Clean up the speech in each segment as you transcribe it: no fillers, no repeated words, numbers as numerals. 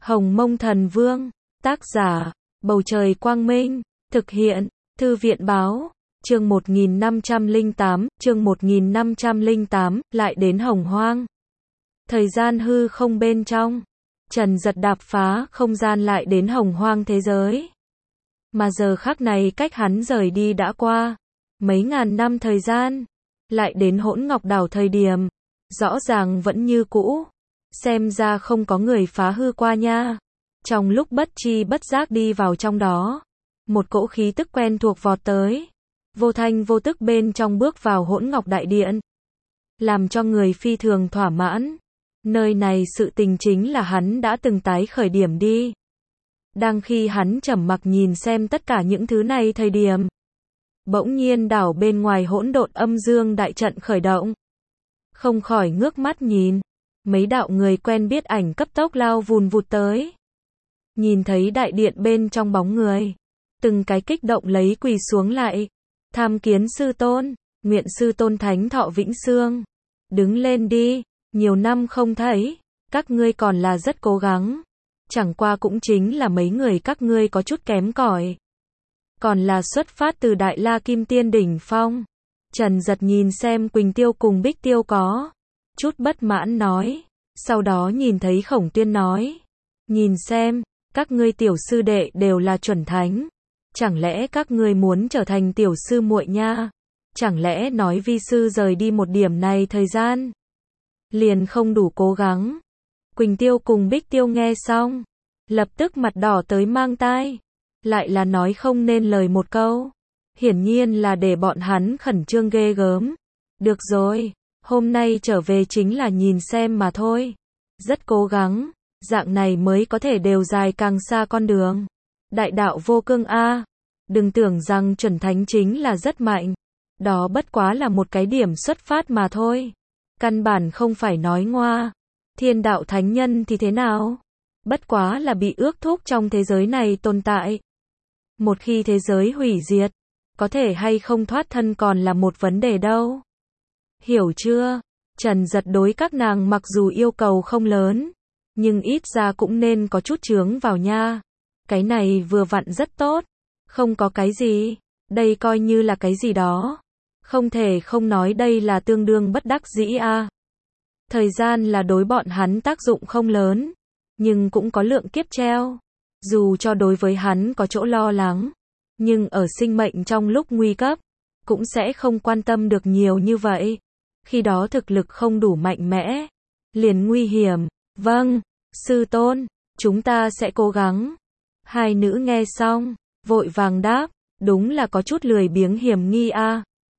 Hồng Mông Thần Vương, tác giả, Bầu Trời Quang Minh, thực hiện, Thư viện Báo, chương 1508, lại đến Hồng Hoang. Thời gian hư không bên trong, Trần Giật đạp phá không gian lại đến Hồng Hoang thế giới. Mà giờ khắc này cách hắn rời đi đã qua mấy ngàn năm thời gian, lại đến Hỗn Ngọc Đảo thời điểm, rõ ràng vẫn như cũ, xem ra không có người phá hư qua nha. Trong lúc bất tri bất giác đi vào trong đó, một cỗ khí tức quen thuộc vọt tới, vô thanh vô tức bên trong bước vào Hỗn Ngọc Đại Điện, làm cho người phi thường thỏa mãn. Nơi này sự tình chính là hắn đã từng tái khởi điểm đi. Đang khi hắn trầm mặc nhìn xem tất cả những thứ này thời điểm, bỗng nhiên đảo bên ngoài hỗn độn âm dương đại trận khởi động. Không khỏi ngước mắt nhìn, mấy đạo người quen biết ảnh cấp tốc lao vùn vụt tới. Nhìn thấy đại điện bên trong bóng người, từng cái kích động lấy quỳ xuống lại, tham kiến sư tôn, nguyện sư tôn thánh thọ vĩnh xương. Đứng lên đi, nhiều năm không thấy, các ngươi còn là rất cố gắng. Chẳng qua cũng chính là mấy người các ngươi có chút kém cỏi, còn là xuất phát từ Đại La Kim Tiên đỉnh phong. Trần Giật nhìn xem Quỳnh Tiêu cùng Bích Tiêu có chút bất mãn nói, sau đó nhìn thấy Khổng Tuyên nói, nhìn xem, các ngươi tiểu sư đệ đều là chuẩn thánh, chẳng lẽ các ngươi muốn trở thành tiểu sư muội nha? Chẳng lẽ nói vi sư rời đi một điểm này thời gian liền không đủ cố gắng? Quỳnh Tiêu cùng Bích Tiêu nghe xong, lập tức mặt đỏ tới mang tai, lại là nói không nên lời một câu, hiển nhiên là để bọn hắn khẩn trương ghê gớm. Được rồi, hôm nay trở về chính là nhìn xem mà thôi, rất cố gắng, dạng này mới có thể đều dài càng xa con đường. Đại đạo vô cương a, đừng tưởng rằng chuẩn thánh chính là rất mạnh, đó bất quá là một cái điểm xuất phát mà thôi, căn bản không phải nói ngoa. Thiên đạo thánh nhân thì thế nào? Bất quá là bị ước thúc trong thế giới này tồn tại. Một khi thế giới hủy diệt, có thể hay không thoát thân còn là một vấn đề đâu. Hiểu chưa? Trần Giật đối các nàng mặc dù yêu cầu không lớn, nhưng ít ra cũng nên có chút chướng vào nha. Cái này vừa vặn rất tốt. Không có cái gì, đây coi như là cái gì đó. Không thể không nói đây là tương đương bất đắc dĩ a. Thời gian là đối bọn hắn tác dụng không lớn, nhưng cũng có lượng kiếp treo. Dù cho đối với hắn có chỗ lo lắng, nhưng ở sinh mệnh trong lúc nguy cấp, cũng sẽ không quan tâm được nhiều như vậy. Khi đó thực lực không đủ mạnh mẽ, liền nguy hiểm. Vâng, sư tôn, chúng ta sẽ cố gắng. Hai nữ nghe xong, vội vàng đáp, đúng là có chút lười biếng hiểm nghi a.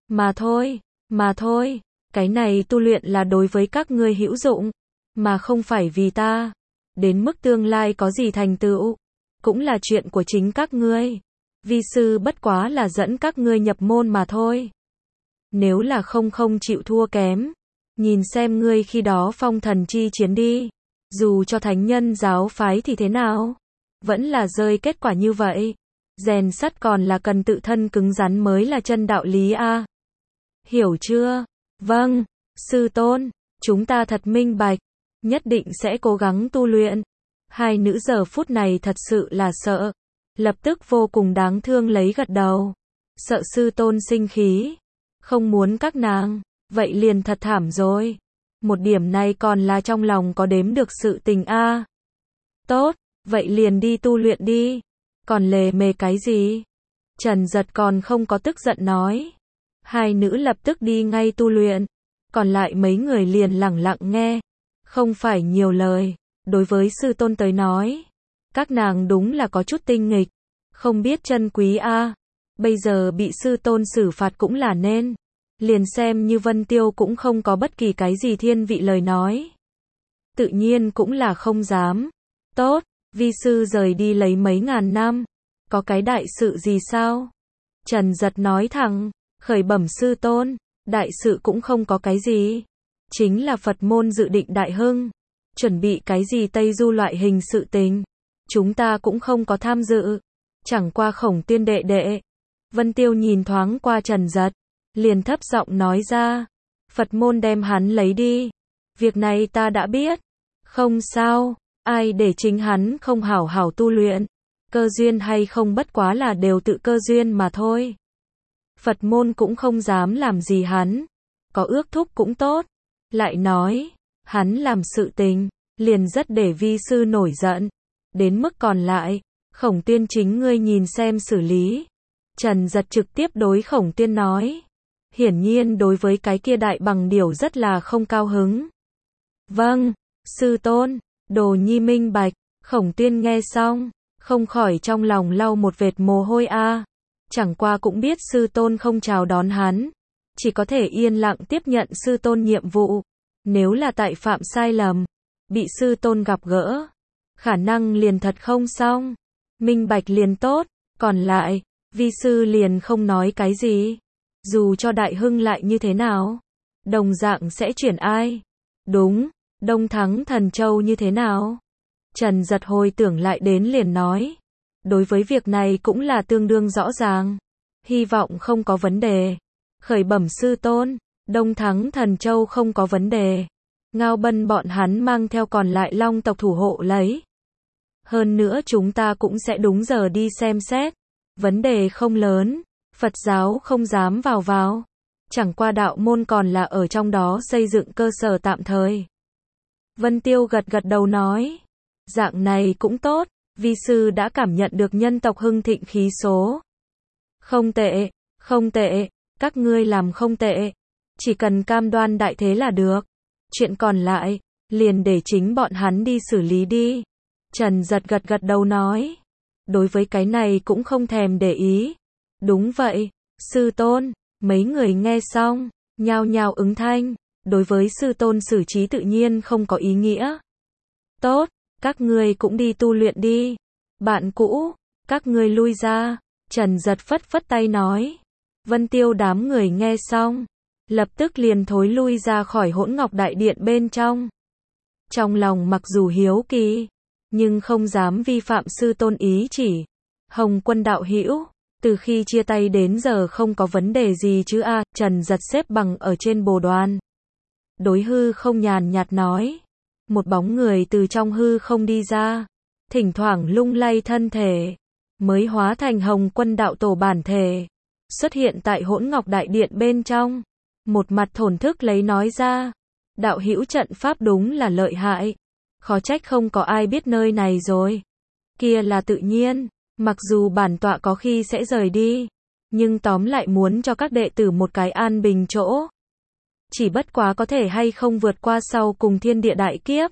Mà thôi, cái này tu luyện là đối với các ngươi hữu dụng, mà không phải vì ta. Đến mức tương lai có gì thành tựu, cũng là chuyện của chính các ngươi. Vi sư bất quá là dẫn các ngươi nhập môn mà thôi. Nếu là không chịu thua kém, nhìn xem ngươi khi đó phong thần chi chiến đi. Dù cho thánh nhân giáo phái thì thế nào, vẫn là rơi kết quả như vậy. Rèn sắt còn là cần tự thân cứng rắn mới là chân đạo lý a. Hiểu chưa? Vâng, sư tôn, chúng ta thật minh bạch, nhất định sẽ cố gắng tu luyện. Hai nữ giờ phút này thật sự là sợ, lập tức vô cùng đáng thương lấy gật đầu. Sợ sư tôn sinh khí, không muốn các nàng, vậy liền thật thảm rồi. Một điểm này còn là trong lòng có đếm được sự tình a. Tốt, vậy liền đi tu luyện đi, còn lề mề cái gì? Trần Giật còn không có tức giận nói. Hai nữ lập tức đi ngay tu luyện, còn lại mấy người liền lẳng lặng nghe, không phải nhiều lời. Đối với sư tôn tới nói, các nàng đúng là có chút tinh nghịch, không biết trân quý a. Bây giờ bị sư tôn xử phạt cũng là nên, liền xem như Vân Tiêu cũng không có bất kỳ cái gì thiên vị lời nói, tự nhiên cũng là không dám. Tốt, vi sư rời đi lấy mấy ngàn năm, có cái đại sự gì sao? Trần Giật nói thẳng, khởi bẩm sư tôn, đại sự cũng không có cái gì, chính là Phật môn dự định đại hưng, chuẩn bị cái gì Tây Du loại hình sự tình, chúng ta cũng không có tham dự, chẳng qua Khổng Tuyên đệ đệ. Vân Tiêu nhìn thoáng qua Trần Giật, liền thấp giọng nói ra, Phật môn đem hắn lấy đi, việc này ta đã biết, không sao, Ai để chính hắn không hảo hảo tu luyện, cơ duyên hay không bất quá là đều tự cơ duyên mà thôi. Phật môn cũng không dám làm gì hắn, có ước thúc cũng tốt. Lại nói, hắn làm sự tình, liền rất để vi sư nổi giận. Đến mức còn lại, Khổng Tuyên chính ngươi nhìn xem xử lý. Trần Giật trực tiếp đối Khổng Tuyên nói. Hiển nhiên đối với cái kia đại bằng điểu rất là không cao hứng. Vâng, sư tôn, Đồ Nhi minh bạch. Khổng Tuyên nghe xong, không khỏi trong lòng lau một vệt mồ hôi a. Chẳng qua cũng biết sư tôn không chào đón hắn, chỉ có thể yên lặng tiếp nhận sư tôn nhiệm vụ. Nếu là tại phạm sai lầm, bị sư tôn gặp gỡ, khả năng liền thật không xong. Minh bạch liền tốt, còn lại, vi sư liền không nói cái gì. Dù cho đại hưng lại như thế nào, đồng dạng sẽ chuyển ai. Đúng, Đông Thắng Thần Châu như thế nào? Trần Giật hồi tưởng lại đến liền nói. Đối với việc này cũng là tương đương rõ ràng. Hy vọng không có vấn đề. Khởi bẩm sư tôn, Đông Thắng Thần Châu không có vấn đề. Ngao Bân bọn hắn mang theo còn lại Long tộc thủ hộ lấy. Hơn nữa chúng ta cũng sẽ đúng giờ đi xem xét. Vấn đề không lớn, Phật giáo không dám vào. Chẳng qua đạo môn còn là ở trong đó xây dựng cơ sở tạm thời. Vân Tiêu gật gật đầu nói. Dạng này cũng tốt, vi sư đã cảm nhận được nhân tộc hưng thịnh khí số. Không tệ, không tệ, các ngươi làm không tệ. Chỉ cần cam đoan đại thế là được. Chuyện còn lại, liền để chính bọn hắn đi xử lý đi. Trần Giật gật gật đầu nói. Đối với cái này cũng không thèm để ý. Đúng vậy, sư tôn, mấy người nghe xong, nhao nhao ứng thanh. Đối với sư tôn xử trí tự nhiên không có ý nghĩa. Tốt, các ngươi cũng đi tu luyện đi. Bạn cũ, các ngươi lui ra. Trần Giật phất phất tay nói. Vân Tiêu đám người nghe xong, lập tức liền thối lui ra khỏi Hỗn Ngọc Đại Điện bên trong. Trong lòng mặc dù hiếu kỳ, nhưng không dám vi phạm sư tôn ý chỉ. Hồng Quân đạo hữu, từ khi chia tay đến giờ không có vấn đề gì chứ a? Trần Giật xếp bằng ở trên bồ đoàn. Đối hư không nhàn nhạt nói. Một bóng người từ trong hư không đi ra, thỉnh thoảng lung lay thân thể, mới hóa thành Hồng Quân đạo tổ bản thể, xuất hiện tại Hỗn Ngọc Đại Điện bên trong. Một mặt thổn thức lấy nói ra. Đạo hữu trận pháp đúng là lợi hại. Khó trách không có ai biết nơi này rồi. Kia là tự nhiên, mặc dù bản tọa có khi sẽ rời đi, nhưng tóm lại muốn cho các đệ tử một cái an bình chỗ. Chỉ bất quá có thể hay không vượt qua sau cùng thiên địa đại kiếp,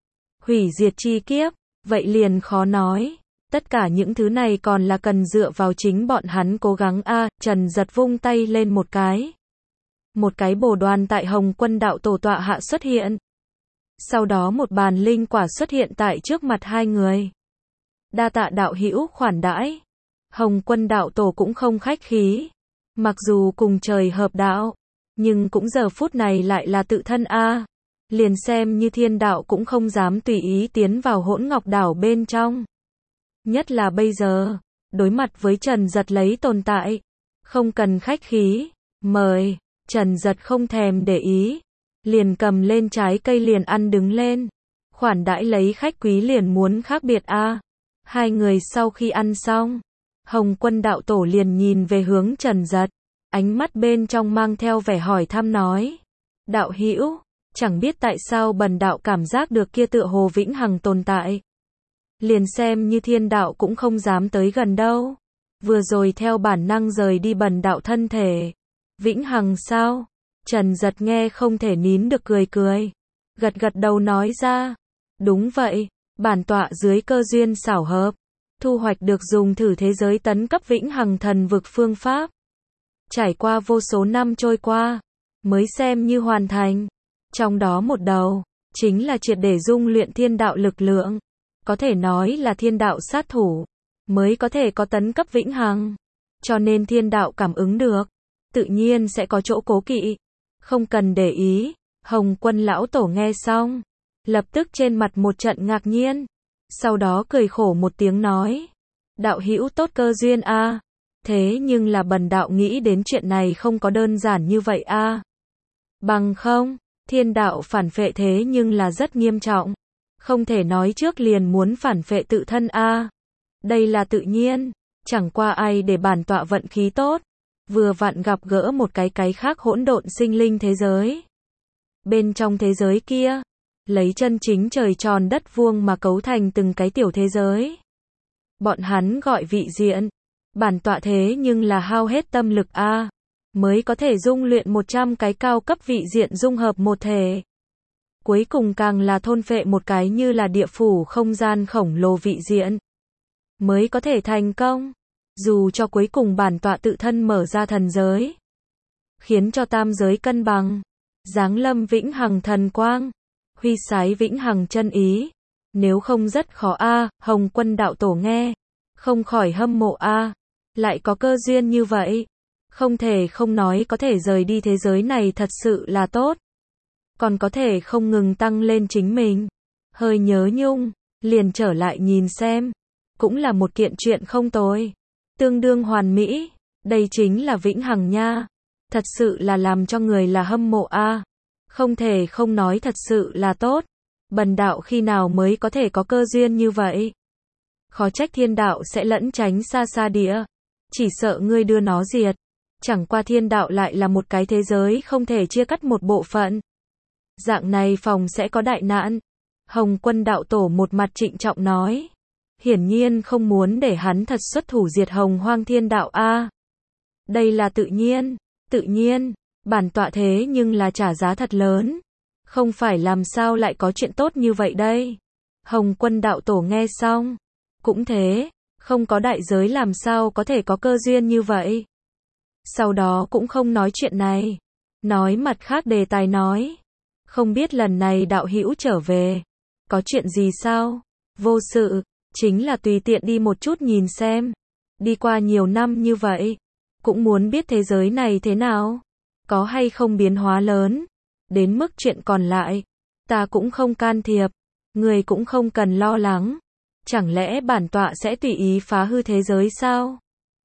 hủy diệt chi kiếp, vậy liền khó nói. Tất cả những thứ này còn là cần dựa vào chính bọn hắn cố gắng a. Trần Giật vung tay lên một cái. Một cái bồ đoàn tại Hồng Quân đạo tổ tọa hạ xuất hiện. Sau đó một bàn linh quả xuất hiện tại trước mặt hai người. Đa tạ đạo hữu khoản đãi. Hồng Quân đạo tổ cũng không khách khí. Mặc dù cùng trời hợp đạo, nhưng cũng giờ phút này lại là tự thân a. Liền xem như thiên đạo cũng không dám tùy ý tiến vào Hỗn Ngọc đảo bên trong. Nhất là bây giờ, đối mặt với Trần Giật lấy tồn tại. Không cần khách khí, mời. Trần Giật không thèm để ý, liền cầm lên trái cây liền ăn đứng lên. Khoản đãi lấy khách quý liền muốn khác biệt a. Hai người sau khi ăn xong, Hồng Quân đạo tổ liền nhìn về hướng Trần Giật, ánh mắt bên trong mang theo vẻ hỏi thăm nói. Đạo hữu, chẳng biết tại sao bần đạo cảm giác được kia tựa hồ vĩnh hằng tồn tại. Liền xem như thiên đạo cũng không dám tới gần đâu. Vừa rồi theo bản năng rời đi bần đạo thân thể. Vĩnh hằng sao? Trần Giật nghe không thể nín được cười. Gật gật đầu nói ra. Đúng vậy, bản tọa dưới cơ duyên xảo hợp, thu hoạch được dùng thử thế giới tấn cấp vĩnh hằng thần vực phương pháp. Trải qua vô số năm trôi qua, mới xem như hoàn thành. Trong đó một đầu, chính là triệt để dung luyện thiên đạo lực lượng. Có thể nói là thiên đạo sát thủ, mới có thể có tấn cấp vĩnh hằng. Cho nên thiên đạo cảm ứng được, tự nhiên sẽ có chỗ cố kỵ. Không cần để ý. Hồng Quân lão tổ nghe xong, lập tức trên mặt một trận ngạc nhiên. Sau đó cười khổ một tiếng nói. Đạo hữu tốt cơ duyên a. Thế nhưng là bần đạo nghĩ đến chuyện này không có đơn giản như vậy a. Bằng không, thiên đạo phản phệ thế nhưng là rất nghiêm trọng. Không thể nói trước liền muốn phản phệ tự thân a. Đây là tự nhiên, chẳng qua ai để bản tọa vận khí tốt, vừa vặn gặp gỡ một cái khác hỗn độn sinh linh thế giới. Bên trong thế giới kia, lấy chân chính trời tròn đất vuông mà cấu thành từng cái tiểu thế giới. Bọn hắn gọi vị diện, bản tọa thế nhưng là hao hết tâm lực a, mới có thể dung luyện 100 cái cao cấp vị diện dung hợp một thể. Cuối cùng càng là thôn phệ một cái như là địa phủ không gian khổng lồ vị diện, mới có thể thành công. Dù cho cuối cùng bản tọa tự thân mở ra thần giới, khiến cho tam giới cân bằng, giáng lâm vĩnh hằng thần quang, huy sái vĩnh hằng chân ý, nếu không rất khó a. Hồng Quân đạo tổ nghe, không khỏi hâm mộ a, lại có cơ duyên như vậy, không thể không nói có thể rời đi thế giới này thật sự là tốt, còn có thể không ngừng tăng lên chính mình, hơi nhớ nhung, liền trở lại nhìn xem, cũng là một kiện chuyện không tồi, tương đương hoàn mỹ, đây chính là vĩnh hằng nha, thật sự là làm cho người là hâm mộ a, không thể không nói thật sự là tốt, bần đạo khi nào mới có thể có cơ duyên như vậy, khó trách thiên đạo sẽ lẫn tránh xa xa địa, chỉ sợ ngươi đưa nó diệt, chẳng qua thiên đạo lại là một cái thế giới không thể chia cắt một bộ phận. Dạng này phòng sẽ có đại nạn. Hồng Quân đạo tổ một mặt trịnh trọng nói. Hiển nhiên không muốn để hắn thật xuất thủ diệt Hồng Hoang thiên đạo a. Đây là tự nhiên, bản tọa thế nhưng là trả giá thật lớn. Không phải làm sao lại có chuyện tốt như vậy đây. Hồng Quân đạo tổ nghe xong. Cũng thế, không có đại giới làm sao có thể có cơ duyên như vậy. Sau đó cũng không nói chuyện này. Nói mặt khác đề tài nói. Không biết lần này đạo hữu trở về, có chuyện gì sao? Vô sự, chính là tùy tiện đi một chút nhìn xem. Đi qua nhiều năm như vậy, cũng muốn biết thế giới này thế nào, có hay không biến hóa lớn. Đến mức chuyện còn lại, ta cũng không can thiệp, người cũng không cần lo lắng. Chẳng lẽ bản tọa sẽ tùy ý phá hư thế giới sao?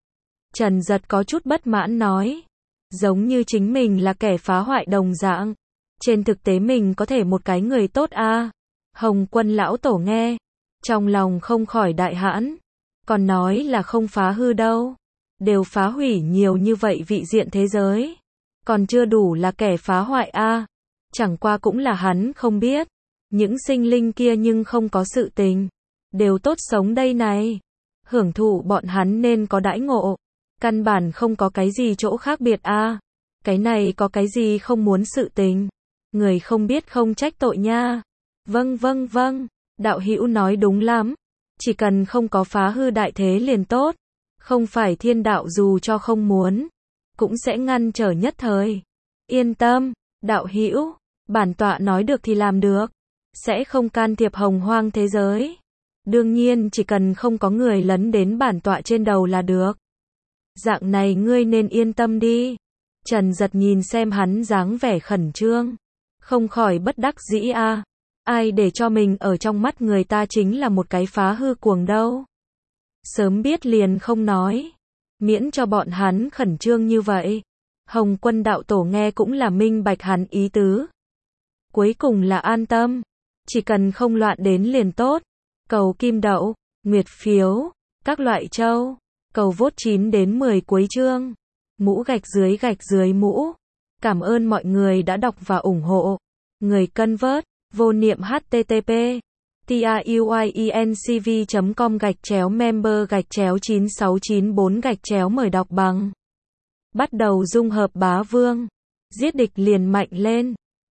Trần Giật có chút bất mãn nói, giống như chính mình là kẻ phá hoại đồng dạng. Trên thực tế mình có thể một cái người tốt a. Hồng Quân lão tổ nghe, trong lòng không khỏi đại hãn, còn nói là không phá hư đâu, đều phá hủy nhiều như vậy vị diện thế giới, còn chưa đủ là kẻ phá hoại a. Chẳng qua cũng là hắn không biết, những sinh linh kia nhưng không có sự tình, đều tốt sống đây này, hưởng thụ bọn hắn nên có đãi ngộ, căn bản không có cái gì chỗ khác biệt a. Cái này có cái gì không muốn sự tình. Người không biết không trách tội nha. Vâng, đạo hữu nói đúng lắm. Chỉ cần không có phá hư đại thế liền tốt. Không phải thiên đạo dù cho không muốn, cũng sẽ ngăn trở nhất thời. Yên tâm, đạo hữu, bản tọa nói được thì làm được. Sẽ không can thiệp Hồng Hoang thế giới. Đương nhiên chỉ cần không có người lấn đến bản tọa trên đầu là được. Dạng này ngươi nên yên tâm đi. Trần Giật nhìn xem hắn dáng vẻ khẩn trương, không khỏi bất đắc dĩ a. Ai để cho mình ở trong mắt người ta chính là một cái phá hư cuồng đâu. Sớm biết liền không nói, miễn cho bọn hắn khẩn trương như vậy. Hồng Quân đạo tổ nghe cũng là minh bạch hắn ý tứ. Cuối cùng là an tâm, chỉ cần không loạn đến liền tốt. Cầu kim đậu, nguyệt phiếu, các loại châu, cầu vote 9 đến 10 cuối chương. Mũ gạch dưới mũ. Cảm ơn mọi người đã đọc và ủng hộ. Người cân vớt, vô niệm http truyencv.com/member/9694 mời đọc bằng. Bắt đầu dung hợp bá vương. Giết địch liền mạnh lên.